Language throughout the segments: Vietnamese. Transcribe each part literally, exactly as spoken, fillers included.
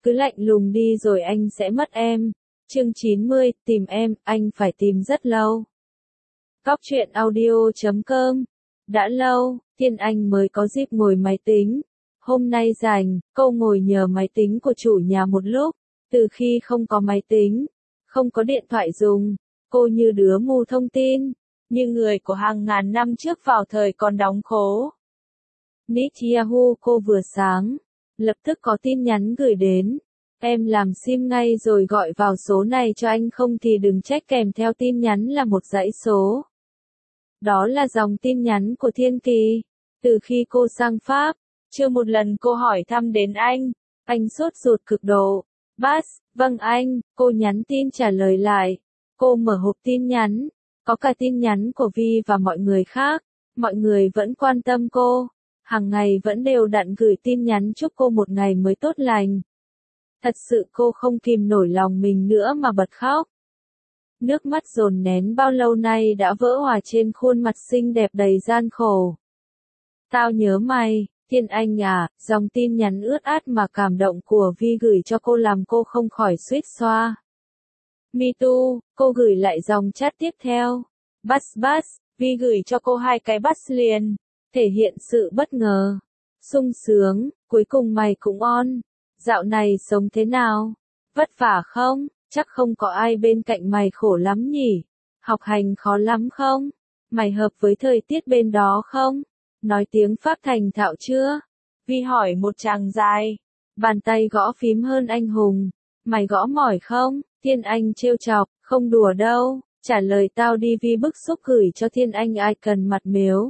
Cứ lạnh lùng đi rồi anh sẽ mất em. Chương chín mươi, tìm em, anh phải tìm rất lâu. Cóc truyện audio chấm com. Đã lâu, Thiên Anh mới có dịp ngồi máy tính. Hôm nay rảnh, cô ngồi nhờ máy tính của chủ nhà một lúc. Từ khi không có máy tính, không có điện thoại dùng, cô như đứa mù thông tin, như người của hàng ngàn năm trước vào thời còn đóng khố. Nick Yahoo cô vừa sáng, lập tức có tin nhắn gửi đến. Em làm sim ngay rồi gọi vào số này cho anh, không thì đừng trách, kèm theo tin nhắn là một dãy số. Đó là dòng tin nhắn của Thiên Kỳ. Từ khi cô sang Pháp, chưa một lần cô hỏi thăm đến anh. Anh sốt ruột cực độ. Bass, vâng anh, cô nhắn tin trả lời lại. Cô mở hộp tin nhắn, có cả tin nhắn của Vi và mọi người khác. Mọi người vẫn quan tâm cô, hàng ngày vẫn đều đặn gửi tin nhắn chúc cô một ngày mới tốt lành. Thật sự cô không kìm nổi lòng mình nữa mà bật khóc. Nước mắt dồn nén bao lâu nay đã vỡ hòa trên khuôn mặt xinh đẹp đầy gian khổ. Tao nhớ mày, Thiên Anh à, dòng tin nhắn ướt át mà cảm động của Vi gửi cho cô làm cô không khỏi suýt xoa. Me too, cô gửi lại dòng chat tiếp theo. Bass bass, Vi gửi cho cô hai cái bass liền, thể hiện sự bất ngờ. Sung sướng, cuối cùng mày cũng on. Dạo này sống thế nào? Vất vả không? Chắc không có ai bên cạnh mày khổ lắm nhỉ? Học hành khó lắm không? Mày hợp với thời tiết bên đó không? Nói tiếng Pháp thành thạo chưa? Vi hỏi một tràng dài. Bàn tay gõ phím hơn anh hùng. Mày gõ mỏi không? Thiên Anh trêu chọc, không đùa đâu. Trả lời tao đi. Vi bức xúc gửi cho Thiên Anh ai cần mặt mếu.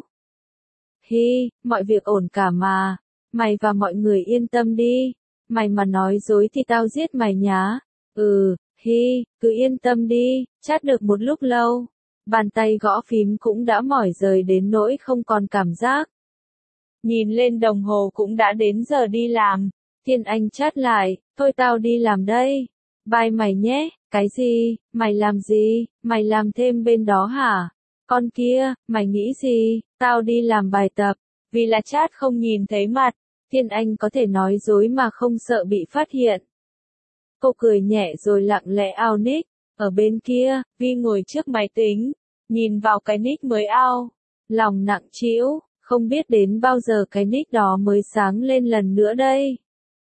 Hi, mọi việc ổn cả mà. Mày và mọi người yên tâm đi. Mày mà nói dối thì tao giết mày nhá. Ừ, hi, cứ yên tâm đi, chat được một lúc lâu. Bàn tay gõ phím cũng đã mỏi rời đến nỗi không còn cảm giác. Nhìn lên đồng hồ cũng đã đến giờ đi làm. Thiên Anh chat lại, thôi tao đi làm đây. Bye mày nhé. Cái gì? Mày làm gì? Mày làm thêm bên đó hả? Con kia, mày nghĩ gì? Tao đi làm bài tập. Vì là chat không nhìn thấy mặt, Thiên Anh có thể nói dối mà không sợ bị phát hiện. Cô cười nhẹ rồi lặng lẽ ao nick. Ở bên kia, Vi ngồi trước máy tính, nhìn vào cái nick mới ao. Lòng nặng trĩu, không biết đến bao giờ cái nick đó mới sáng lên lần nữa đây.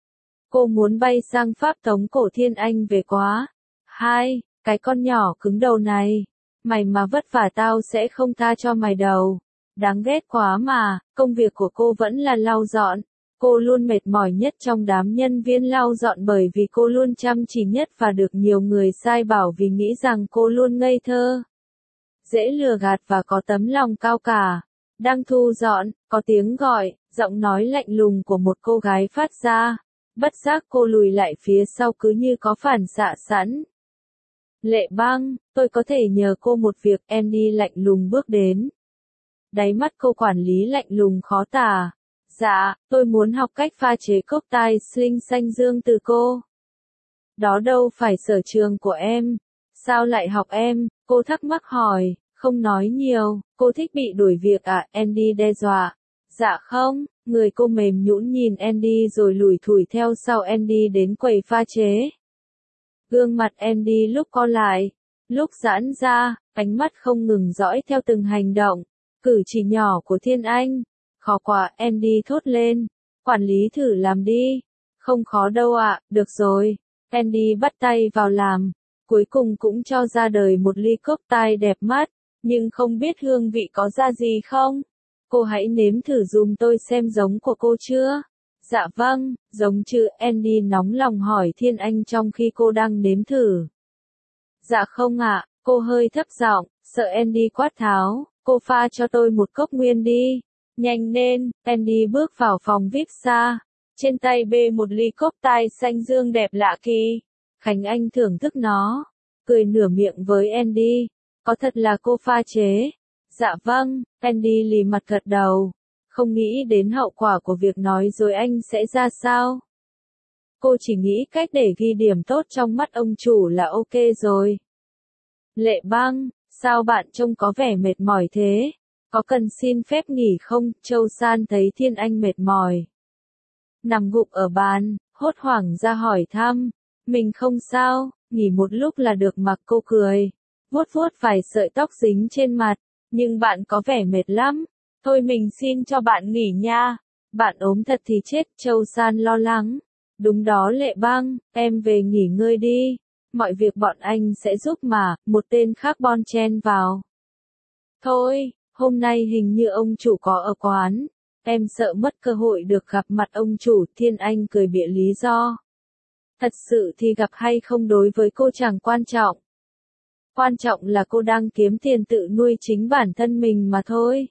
Cô muốn bay sang Pháp tống cổ Thiên Anh về quá. Hai, cái con nhỏ cứng đầu này. Mày mà vất vả tao sẽ không tha cho mày đâu. Đáng ghét quá mà, công việc của cô vẫn là lau dọn. Cô luôn mệt mỏi nhất trong đám nhân viên lau dọn bởi vì cô luôn chăm chỉ nhất và được nhiều người sai bảo vì nghĩ rằng cô luôn ngây thơ, dễ lừa gạt và có tấm lòng cao cả. Đang thu dọn, có tiếng gọi, giọng nói lạnh lùng của một cô gái phát ra. Bất giác cô lùi lại phía sau cứ như có phản xạ sẵn. Lệ Băng, tôi có thể nhờ cô một việc. Andy lạnh lùng bước đến. Đáy mắt cô quản lý lạnh lùng khó tả. Dạ, tôi muốn học cách pha chế cocktail sling xanh dương từ cô. Đó đâu phải sở trường của em. Sao lại học em? Cô thắc mắc hỏi, không nói nhiều, cô thích bị đuổi việc à? Andy đe dọa. Dạ không, người cô mềm nhũn nhìn Andy rồi lủi thủi theo sau Andy đến quầy pha chế. Gương mặt Andy lúc co lại, lúc giãn ra, ánh mắt không ngừng dõi theo từng hành động, cử chỉ nhỏ của Thiên Anh. Khó quá, Andy thốt lên. Quản lý thử làm đi. Không khó đâu ạ, à, được rồi. Andy bắt tay vào làm. Cuối cùng cũng cho ra đời một ly cocktail đẹp mắt. Nhưng không biết hương vị có ra gì không? Cô hãy nếm thử dùm tôi xem giống của cô chưa? Dạ vâng, giống chứ. Andy nóng lòng hỏi Thiên Anh trong khi cô đang nếm thử. Dạ không ạ, à, cô hơi thấp giọng, sợ Andy quát tháo. Cô pha cho tôi một cốc nguyên đi. Nhanh lên, Andy bước vào phòng vi ai pi xa. Trên tay bê một ly cocktail xanh dương đẹp lạ kỳ. Khánh Anh thưởng thức nó, cười nửa miệng với Andy. Có thật là cô pha chế? Dạ vâng, Andy lì mặt gật đầu. Không nghĩ đến hậu quả của việc nói dối anh sẽ ra sao. Cô chỉ nghĩ cách để ghi điểm tốt trong mắt ông chủ là ok rồi. Lệ Băng, sao bạn trông có vẻ mệt mỏi thế? Có cần xin phép nghỉ không? Châu San thấy Thiên Anh mệt mỏi, nằm gục ở bàn, hốt hoảng ra hỏi thăm. Mình không sao, nghỉ một lúc là được mà. Cô cười, vuốt vuốt vài sợi tóc dính trên mặt. Nhưng bạn có vẻ mệt lắm. Thôi mình xin cho bạn nghỉ nha. Bạn ốm thật thì chết, Châu San lo lắng. Đúng đó Lệ Băng, em về nghỉ ngơi đi. Mọi việc bọn anh sẽ giúp mà, một tên khác bon chen vào. Thôi, hôm nay hình như ông chủ có ở quán. Em sợ mất cơ hội được gặp mặt ông chủ. Thiên Anh cười bịa lý do. Thật sự thì gặp hay không đối với cô chẳng quan trọng. Quan trọng là cô đang kiếm tiền tự nuôi chính bản thân mình mà thôi.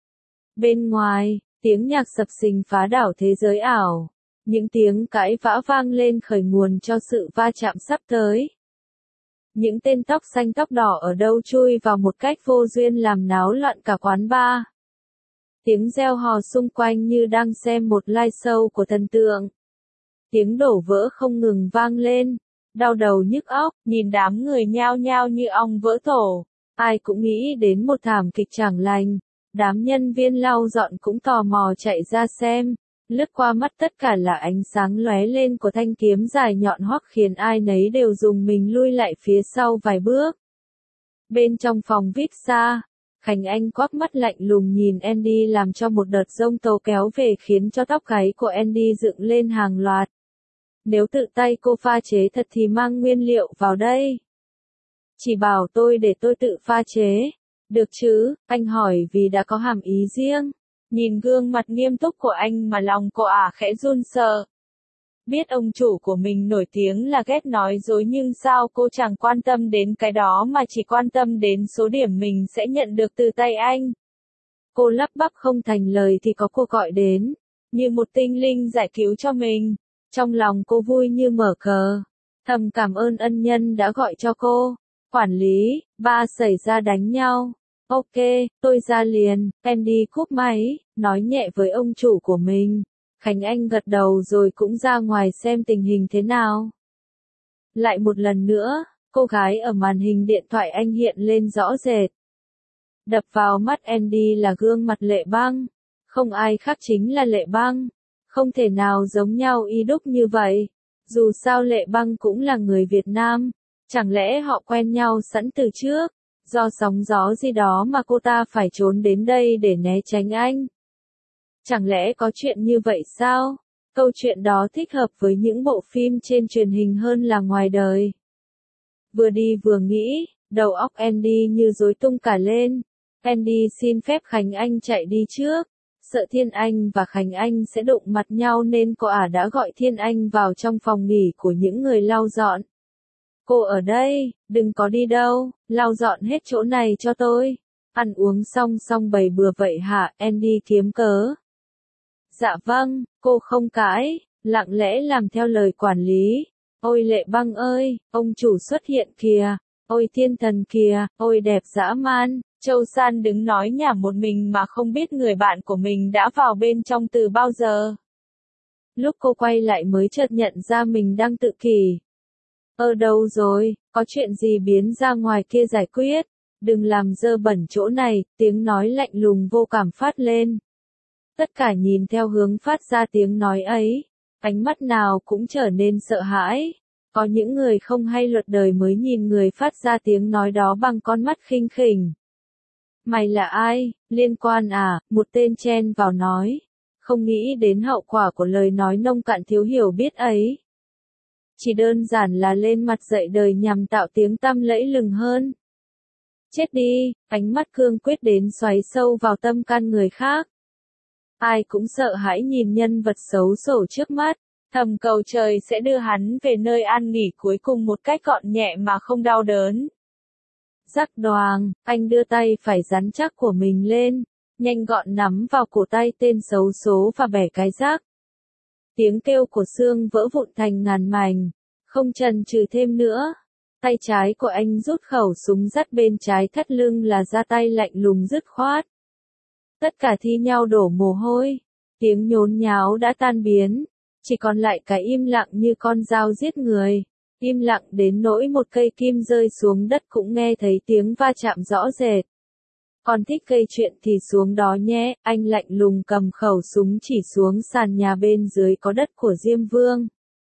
Bên ngoài, tiếng nhạc sập sình phá đảo thế giới ảo. Những tiếng cãi vã vang lên khởi nguồn cho sự va chạm sắp tới. Những tên tóc xanh tóc đỏ ở đâu chui vào một cách vô duyên làm náo loạn cả quán bar. Tiếng reo hò xung quanh như đang xem một live show của thần tượng. Tiếng đổ vỡ không ngừng vang lên. Đau đầu nhức óc, nhìn đám người nhao nhao như ong vỡ tổ. Ai cũng nghĩ đến một thảm kịch chẳng lành. Đám nhân viên lau dọn cũng tò mò chạy ra xem. Lướt qua mắt tất cả là ánh sáng lóe lên của thanh kiếm dài nhọn hoắt khiến ai nấy đều dùng mình lui lại phía sau vài bước. Bên trong phòng vê i pê xa, Khánh Anh quắc mắt lạnh lùng nhìn Andy làm cho một đợt giông tố kéo về khiến cho tóc gáy của Andy dựng lên hàng loạt. Nếu tự tay cô pha chế thật thì mang nguyên liệu vào đây. Chỉ bảo tôi để tôi tự pha chế. Được chứ, anh hỏi vì đã có hàm ý riêng. Nhìn gương mặt nghiêm túc của anh mà lòng cô ả khẽ run sợ. Biết ông chủ của mình nổi tiếng là ghét nói dối nhưng sao cô chẳng quan tâm đến cái đó mà chỉ quan tâm đến số điểm mình sẽ nhận được từ tay anh. Cô lắp bắp không thành lời thì có cuộc gọi đến. Như một tinh linh giải cứu cho mình. Trong lòng cô vui như mở cờ. Thầm cảm ơn ân nhân đã gọi cho cô. Quản lý, ba xảy ra đánh nhau. Ok, tôi ra liền. Andy cúp máy, nói nhẹ với ông chủ của mình. Khánh Anh gật đầu rồi cũng ra ngoài xem tình hình thế nào. Lại một lần nữa, cô gái ở màn hình điện thoại anh hiện lên rõ rệt. Đập vào mắt Andy là gương mặt Lệ Băng. Không ai khác chính là Lệ Băng. Không thể nào giống nhau y đúc như vậy. Dù sao Lệ Băng cũng là người Việt Nam. Chẳng lẽ họ quen nhau sẵn từ trước? Do sóng gió gì đó mà cô ta phải trốn đến đây để né tránh anh. Chẳng lẽ có chuyện như vậy sao? Câu chuyện đó thích hợp với những bộ phim trên truyền hình hơn là ngoài đời. Vừa đi vừa nghĩ, đầu óc Andy như rối tung cả lên. Andy xin phép Khánh Anh chạy đi trước. Sợ Thiên Anh và Khánh Anh sẽ đụng mặt nhau nên cô ả đã gọi Thiên Anh vào trong phòng nghỉ của những người lau dọn. Cô ở đây, đừng có đi đâu, lau dọn hết chỗ này cho tôi. Ăn uống xong xong bày bừa vậy hả? Andy kiếm cớ. Dạ vâng, cô không cãi, lặng lẽ làm theo lời quản lý. Ôi Lệ Băng ơi, ông chủ xuất hiện kìa. Ôi thiên thần kìa, ôi đẹp dã man. Châu San đứng nói nhảm một mình mà không biết người bạn của mình đã vào bên trong từ bao giờ. Lúc cô quay lại mới chợt nhận ra mình đang tự kỷ. Ở đâu rồi, có chuyện gì biến ra ngoài kia giải quyết. Đừng làm dơ bẩn chỗ này, tiếng nói lạnh lùng vô cảm phát lên. Tất cả nhìn theo hướng phát ra tiếng nói ấy. Ánh mắt nào cũng trở nên sợ hãi. Có những người không hay luật đời mới nhìn người phát ra tiếng nói đó bằng con mắt khinh khỉnh. Mày là ai, liên quan à, một tên chen vào nói. Không nghĩ đến hậu quả của lời nói nông cạn thiếu hiểu biết ấy. Chỉ đơn giản là lên mặt dạy đời nhằm tạo tiếng tăm lẫy lừng hơn. Chết đi, ánh mắt cương quyết đến xoáy sâu vào tâm can người khác. Ai cũng sợ hãi nhìn nhân vật xấu xổ trước mắt, thầm cầu trời sẽ đưa hắn về nơi an nghỉ cuối cùng một cách gọn nhẹ mà không đau đớn. Rắc đoàng, anh đưa tay phải rắn chắc của mình lên, nhanh gọn nắm vào cổ tay tên xấu số và bẻ cái rác. Tiếng kêu của xương vỡ vụn thành ngàn mảnh, không chần chừ thêm nữa. Tay trái của anh rút khẩu súng dắt bên trái thắt lưng là ra tay lạnh lùng dứt khoát. Tất cả thi nhau đổ mồ hôi, tiếng nhốn nháo đã tan biến, chỉ còn lại cái im lặng như con dao giết người. Im lặng đến nỗi một cây kim rơi xuống đất cũng nghe thấy tiếng va chạm rõ rệt. Còn thích gây chuyện thì xuống đó nhé, anh lạnh lùng cầm khẩu súng chỉ xuống sàn nhà bên dưới có đất của Diêm Vương.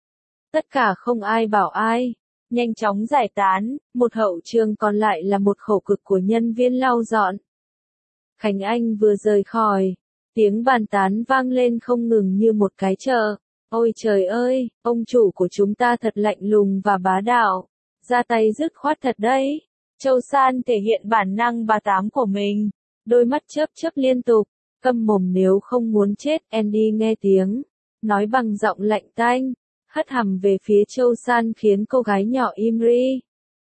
Tất cả không ai bảo ai. Nhanh chóng giải tán, một hậu trường còn lại là một khổ cực của nhân viên lau dọn. Khánh Anh vừa rời khỏi, tiếng bàn tán vang lên không ngừng như một cái chợ. Ôi trời ơi, ông chủ của chúng ta thật lạnh lùng và bá đạo. Ra tay dứt khoát thật đấy. Châu San thể hiện bản năng bà tám của mình. Đôi mắt chớp chớp liên tục. Câm mồm nếu không muốn chết. Andy nghe tiếng. Nói bằng giọng lạnh tanh. Hất hàm về phía Châu San khiến cô gái nhỏ im ri.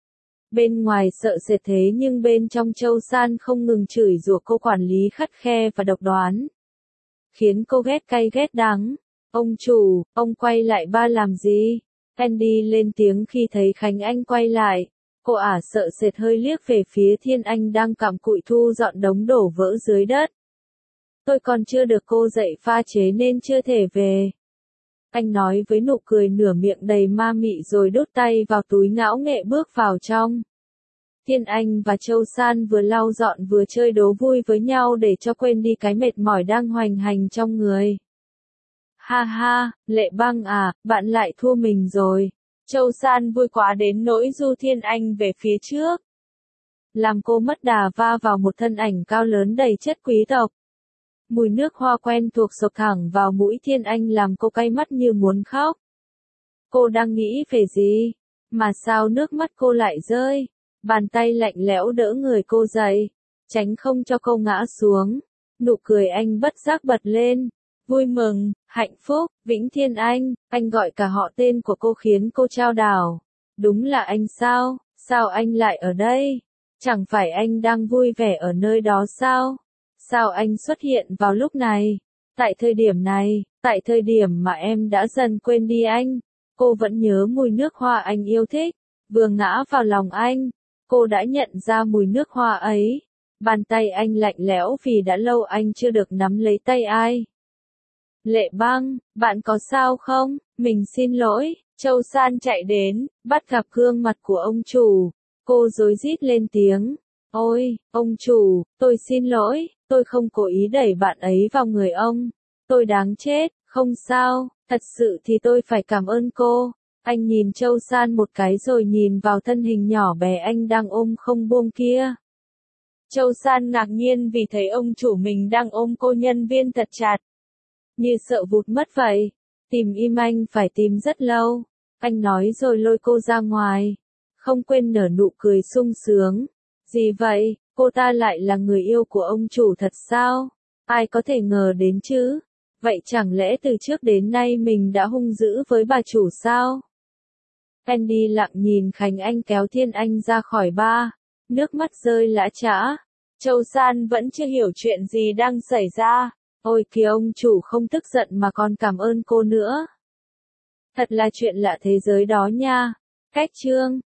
Bên ngoài sợ sệt thế nhưng bên trong Châu San không ngừng chửi rủa cô quản lý khắt khe và độc đoán. Khiến cô ghét cay ghét đắng. Ông chủ, ông quay lại ba làm gì? Andy lên tiếng khi thấy Khánh Anh quay lại. Cô ả sợ sệt hơi liếc về phía Thiên Anh đang cặm cụi thu dọn đống đổ vỡ dưới đất. Tôi còn chưa được cô dạy pha chế nên chưa thể về. Anh nói với nụ cười nửa miệng đầy ma mị rồi đút tay vào túi ngạo nghễ bước vào trong. Thiên Anh và Châu San vừa lau dọn vừa chơi đố vui với nhau để cho quên đi cái mệt mỏi đang hoành hành trong người. Ha ha, Lệ Băng à, bạn lại thua mình rồi. Châu San vui quá đến nỗi du Thiên Anh về phía trước. Làm cô mất đà va vào một thân ảnh cao lớn đầy chất quý tộc. Mùi nước hoa quen thuộc sộc thẳng vào mũi Thiên Anh làm cô cay mắt như muốn khóc. Cô đang nghĩ về gì? Mà sao nước mắt cô lại rơi? Bàn tay lạnh lẽo đỡ người cô dậy, tránh không cho cô ngã xuống. Nụ cười anh bất giác bật lên. Vui mừng, hạnh phúc, Vĩnh Thiên Anh, anh gọi cả họ tên của cô khiến cô chao đảo. Đúng là anh sao? Sao anh lại ở đây? Chẳng phải anh đang vui vẻ ở nơi đó sao? Sao anh xuất hiện vào lúc này? Tại thời điểm này, tại thời điểm mà em đã dần quên đi anh, cô vẫn nhớ mùi nước hoa anh yêu thích. Vừa ngã vào lòng anh, cô đã nhận ra mùi nước hoa ấy. Bàn tay anh lạnh lẽo vì đã lâu anh chưa được nắm lấy tay ai. Lệ Băng, bạn có sao không? Mình xin lỗi. Châu San chạy đến, bắt gặp gương mặt của ông chủ. Cô rối rít lên tiếng. Ôi, ông chủ, tôi xin lỗi, tôi không cố ý đẩy bạn ấy vào người ông. Tôi đáng chết, không sao, thật sự thì tôi phải cảm ơn cô. Anh nhìn Châu San một cái rồi nhìn vào thân hình nhỏ bé anh đang ôm không buông kia. Châu San ngạc nhiên vì thấy ông chủ mình đang ôm cô nhân viên thật chặt. Như sợ vụt mất vậy. Tìm im anh phải tìm rất lâu. Anh nói rồi lôi cô ra ngoài. Không quên nở nụ cười sung sướng. Gì vậy, cô ta lại là người yêu của ông chủ thật sao? Ai có thể ngờ đến chứ? Vậy chẳng lẽ từ trước đến nay mình đã hung dữ với bà chủ sao? Andy lặng nhìn Khánh Anh kéo Thiên Anh ra khỏi ba. Nước mắt rơi lã chã. Châu San vẫn chưa hiểu chuyện gì đang xảy ra. Ôi kìa, ông chủ không tức giận mà còn cảm ơn cô nữa. Thật là chuyện lạ thế giới đó nha. Cách chương